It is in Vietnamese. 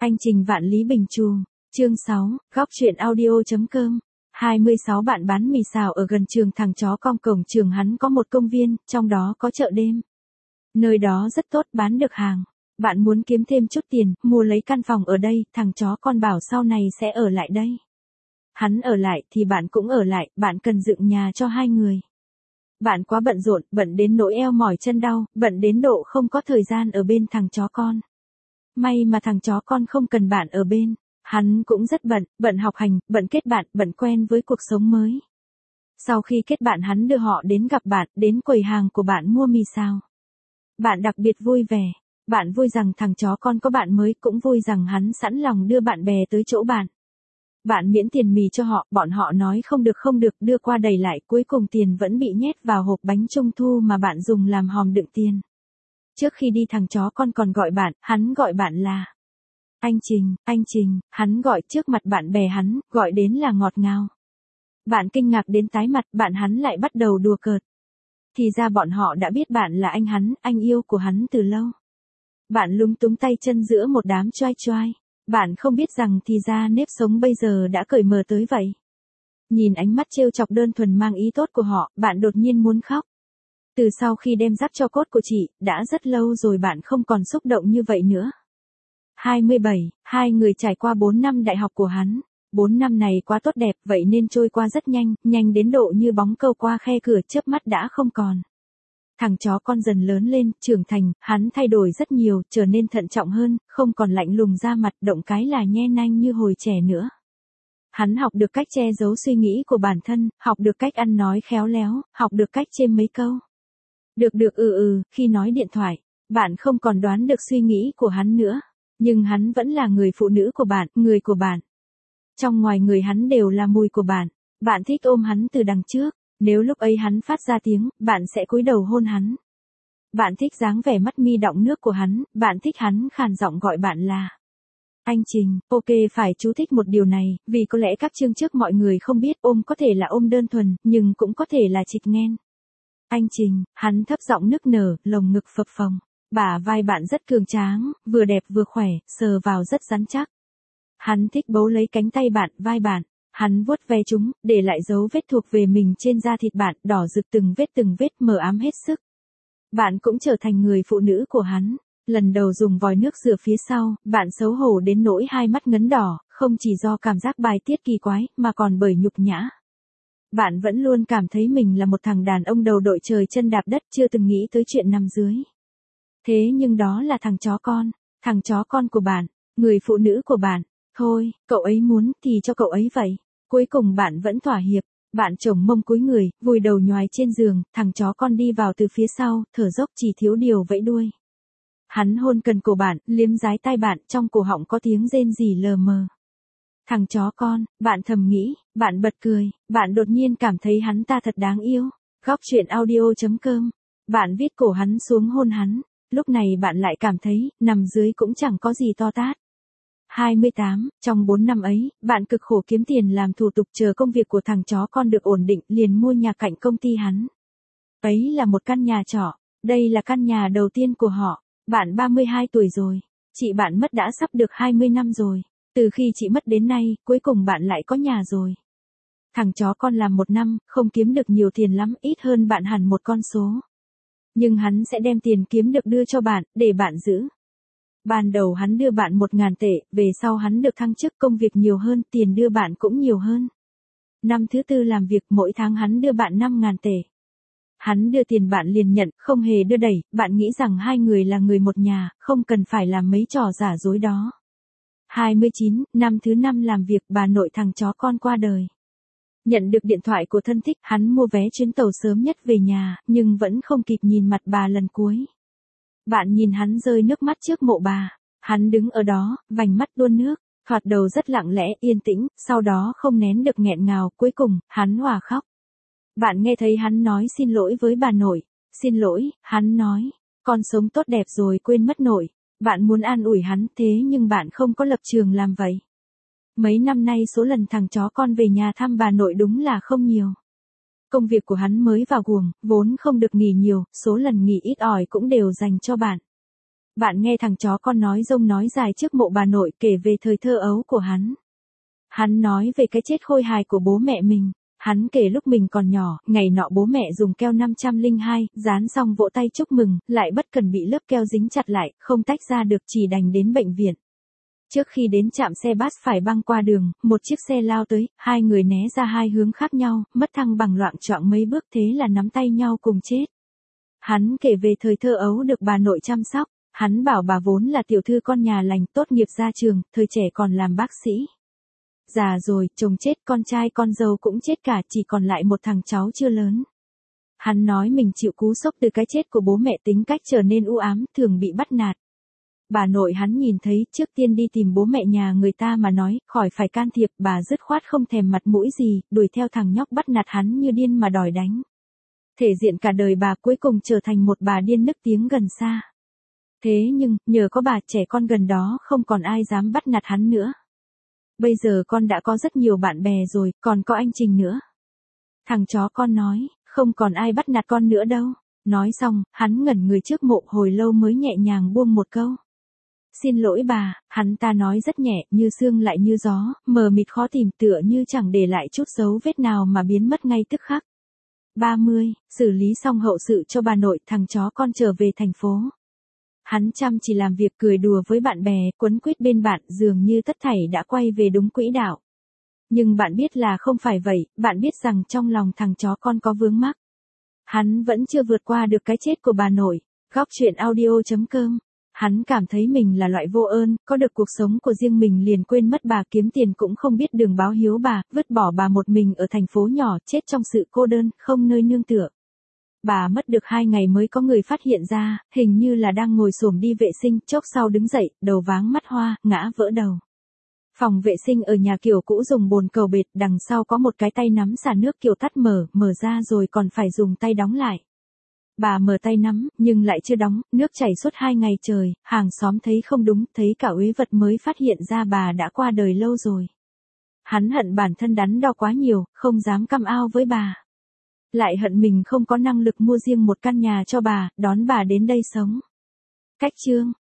Anh Trình Vạn Lý Bình Trù, chương 6, góc truyện audio.com. 26 bạn bán mì xào ở gần trường thằng chó con cổng trường hắn có một công viên, trong đó có chợ đêm. Nơi đó rất tốt, bán được hàng. Bạn muốn kiếm thêm chút tiền, mua lấy căn phòng ở đây, thằng chó con bảo sau này sẽ ở lại đây. Hắn ở lại thì bạn cũng ở lại, bạn cần dựng nhà cho hai người. Bạn quá bận rộn, bận đến nỗi eo mỏi chân đau, bận đến độ không có thời gian ở bên thằng chó con. May mà thằng chó con không cần bạn ở bên. Hắn cũng rất bận, bận học hành, bận kết bạn, bận quen với cuộc sống mới. Sau khi kết bạn hắn đưa họ đến gặp bạn, đến quầy hàng của bạn mua mì xào. Bạn đặc biệt vui vẻ. Bạn vui rằng thằng chó con có bạn mới, cũng vui rằng hắn sẵn lòng đưa bạn bè tới chỗ bạn. Bạn miễn tiền mì cho họ, bọn họ nói không được, đưa qua đầy lại, cuối cùng tiền vẫn bị nhét vào hộp bánh trung thu mà bạn dùng làm hòm đựng tiền. Trước khi đi thằng chó con còn gọi bạn, hắn gọi bạn là anh Trình, hắn gọi trước mặt bạn bè hắn, gọi đến là ngọt ngào. Bạn kinh ngạc đến tái mặt, bạn hắn lại bắt đầu đùa cợt. Thì ra bọn họ đã biết bạn là anh hắn, anh yêu của hắn từ lâu. Bạn lúng túng tay chân giữa một đám choai choai. Bạn không biết rằng thì ra nếp sống bây giờ đã cởi mở tới vậy. Nhìn ánh mắt trêu chọc đơn thuần mang ý tốt của họ, bạn đột nhiên muốn khóc. Từ sau khi đem rắc cho cốt của chị, đã rất lâu rồi bạn không còn xúc động như vậy nữa. 27, hai người trải qua 4 năm đại học của hắn. 4 năm này quá tốt đẹp, vậy nên trôi qua rất nhanh, nhanh đến độ như bóng câu qua khe cửa, chớp mắt đã không còn. Thằng chó con dần lớn lên, trưởng thành, hắn thay đổi rất nhiều, trở nên thận trọng hơn, không còn lạnh lùng ra mặt, động cái là nhe nanh như hồi trẻ nữa. Hắn học được cách che giấu suy nghĩ của bản thân, học được cách ăn nói khéo léo, học được cách chêm mấy câu. Được, khi nói điện thoại, bạn không còn đoán được suy nghĩ của hắn nữa. Nhưng hắn vẫn là người phụ nữ của bạn, người của bạn. Trong ngoài người hắn đều là mùi của bạn. Bạn thích ôm hắn từ đằng trước. Nếu lúc ấy hắn phát ra tiếng, bạn sẽ cúi đầu hôn hắn. Bạn thích dáng vẻ mắt mi đọng nước của hắn, bạn thích hắn khàn giọng gọi bạn là anh Trình. Ok, phải chú thích một điều này, vì có lẽ các chương trước mọi người không biết ôm có thể là ôm đơn thuần, nhưng cũng có thể là trịch ngen. Anh Trình, hắn thấp giọng nức nở, lồng ngực phập phồng. Bả vai bạn rất cường tráng, vừa đẹp vừa khỏe, sờ vào rất rắn chắc. Hắn thích bấu lấy cánh tay bạn, vai bạn. Hắn vuốt ve chúng, để lại dấu vết thuộc về mình trên da thịt bạn, đỏ rực từng vết mờ ám hết sức. Bạn cũng trở thành người phụ nữ của hắn. Lần đầu dùng vòi nước rửa phía sau, bạn xấu hổ đến nỗi hai mắt ngấn đỏ, không chỉ do cảm giác bài tiết kỳ quái, mà còn bởi nhục nhã. Bạn vẫn luôn cảm thấy mình là một thằng đàn ông đầu đội trời chân đạp đất, chưa từng nghĩ tới chuyện nằm dưới. Thế nhưng đó là thằng chó con của bạn, người phụ nữ của bạn. Thôi, cậu ấy muốn thì cho cậu ấy vậy. Cuối cùng bạn vẫn thỏa hiệp. Bạn chổng mông cúi người, vùi đầu nhoài trên giường, thằng chó con đi vào từ phía sau, thở dốc chỉ thiếu điều vẫy đuôi. Hắn hôn cần cổ bạn, liếm dái tai bạn, trong cổ họng có tiếng rên rỉ lờ mờ. Thằng chó con, bạn thầm nghĩ, bạn bật cười, bạn đột nhiên cảm thấy hắn ta thật đáng yêu. Góc truyện audio.com. Bạn viết cổ hắn xuống hôn hắn. Lúc này bạn lại cảm thấy, nằm dưới cũng chẳng có gì to tát. 28, trong 4 năm ấy, bạn cực khổ kiếm tiền làm thủ tục chờ công việc của thằng chó con được ổn định, liền mua nhà cạnh công ty hắn. Ấy là một căn nhà trọ, đây là căn nhà đầu tiên của họ. Bạn 32 tuổi rồi, chị bạn mất đã sắp được 20 năm rồi. Từ khi chị mất đến nay, cuối cùng bạn lại có nhà rồi. Thằng chó con làm 1 năm, không kiếm được nhiều tiền lắm, ít hơn bạn hẳn một con số. Nhưng hắn sẽ đem tiền kiếm được đưa cho bạn, để bạn giữ. Ban đầu hắn đưa bạn 1.000 tệ, về sau hắn được thăng chức, công việc nhiều hơn, tiền đưa bạn cũng nhiều hơn. Năm thứ 4 làm việc, mỗi tháng hắn đưa bạn 5.000 tệ. Hắn đưa tiền bạn liền nhận, không hề đưa đẩy, bạn nghĩ rằng hai người là người một nhà, không cần phải làm mấy trò giả dối đó. 29, năm thứ 5 làm việc, bà nội thằng chó con qua đời. Nhận được điện thoại của thân thích, hắn mua vé chuyến tàu sớm nhất về nhà, nhưng vẫn không kịp nhìn mặt bà lần cuối. Bạn nhìn hắn rơi nước mắt trước mộ bà. Hắn đứng ở đó, vành mắt tuôn nước, thoạt đầu rất lặng lẽ, yên tĩnh, sau đó không nén được nghẹn ngào, cuối cùng, hắn òa khóc. Bạn nghe thấy hắn nói xin lỗi với bà nội. Xin lỗi, hắn nói, con sống tốt đẹp rồi quên mất nội. Bạn muốn an ủi hắn, thế nhưng bạn không có lập trường làm vậy. Mấy năm nay số lần thằng chó con về nhà thăm bà nội đúng là không nhiều. Công việc của hắn mới vào guồng, vốn không được nghỉ nhiều, số lần nghỉ ít ỏi cũng đều dành cho bạn. Bạn nghe thằng chó con nói dông nói dài trước mộ bà nội kể về thời thơ ấu của hắn. Hắn nói về cái chết khôi hài của bố mẹ mình. Hắn kể lúc mình còn nhỏ, ngày nọ bố mẹ dùng keo 502, dán xong vỗ tay chúc mừng, lại bất cần bị lớp keo dính chặt lại, không tách ra được chỉ đành đến bệnh viện. Trước khi đến trạm xe bus phải băng qua đường, một chiếc xe lao tới, hai người né ra hai hướng khác nhau, mất thăng bằng loạng choạng mấy bước thế là nắm tay nhau cùng chết. Hắn kể về thời thơ ấu được bà nội chăm sóc, hắn bảo bà vốn là tiểu thư con nhà lành tốt nghiệp ra trường, thời trẻ còn làm bác sĩ. Già rồi, chồng chết, con trai con dâu cũng chết cả, chỉ còn lại một thằng cháu chưa lớn. Hắn nói mình chịu cú sốc từ cái chết của bố mẹ, tính cách trở nên u ám, thường bị bắt nạt. Bà nội hắn nhìn thấy, trước tiên đi tìm bố mẹ nhà người ta mà nói, khỏi phải can thiệp, bà dứt khoát không thèm mặt mũi gì, đuổi theo thằng nhóc bắt nạt hắn như điên mà đòi đánh. Thể diện cả đời bà cuối cùng trở thành một bà điên nức tiếng gần xa. Thế nhưng, nhờ có bà, trẻ con gần đó không còn ai dám bắt nạt hắn nữa. Bây giờ con đã có rất nhiều bạn bè rồi, còn có anh Trình nữa. Thằng chó con nói, không còn ai bắt nạt con nữa đâu. Nói xong, hắn ngẩn người trước mộ hồi lâu mới nhẹ nhàng buông một câu. Xin lỗi bà, hắn ta nói rất nhẹ, như sương lại như gió, mờ mịt khó tìm, tựa như chẳng để lại chút dấu vết nào mà biến mất ngay tức khắc. 30, xử lý xong hậu sự cho bà nội, thằng chó con trở về thành phố. Hắn chăm chỉ làm việc, cười đùa với bạn bè, quấn quýt bên bạn, dường như tất thảy đã quay về đúng quỹ đạo. Nhưng bạn biết là không phải vậy, bạn biết rằng trong lòng thằng chó con có vướng mắc. Hắn vẫn chưa vượt qua được cái chết của bà nội. Góc chuyện audio.com. Hắn cảm thấy mình là loại vô ơn, có được cuộc sống của riêng mình liền quên mất bà, kiếm tiền cũng không biết đường báo hiếu bà, vứt bỏ bà một mình ở thành phố nhỏ, chết trong sự cô đơn, không nơi nương tựa. Bà mất được 2 ngày mới có người phát hiện ra, hình như là đang ngồi xổm đi vệ sinh, chốc sau đứng dậy, đầu váng mắt hoa, ngã vỡ đầu. Phòng vệ sinh ở nhà kiểu cũ dùng bồn cầu bệt, đằng sau có một cái tay nắm xả nước kiểu tắt mở ra rồi còn phải dùng tay đóng lại. Bà mở tay nắm, nhưng lại chưa đóng, nước chảy suốt 2 ngày trời, hàng xóm thấy không đúng, thấy cả uế vật mới phát hiện ra bà đã qua đời lâu rồi. Hắn hận bản thân đắn đo quá nhiều, không dám căm ao với bà. Lại hận mình không có năng lực mua riêng một căn nhà cho bà, đón bà đến đây sống. Cách chương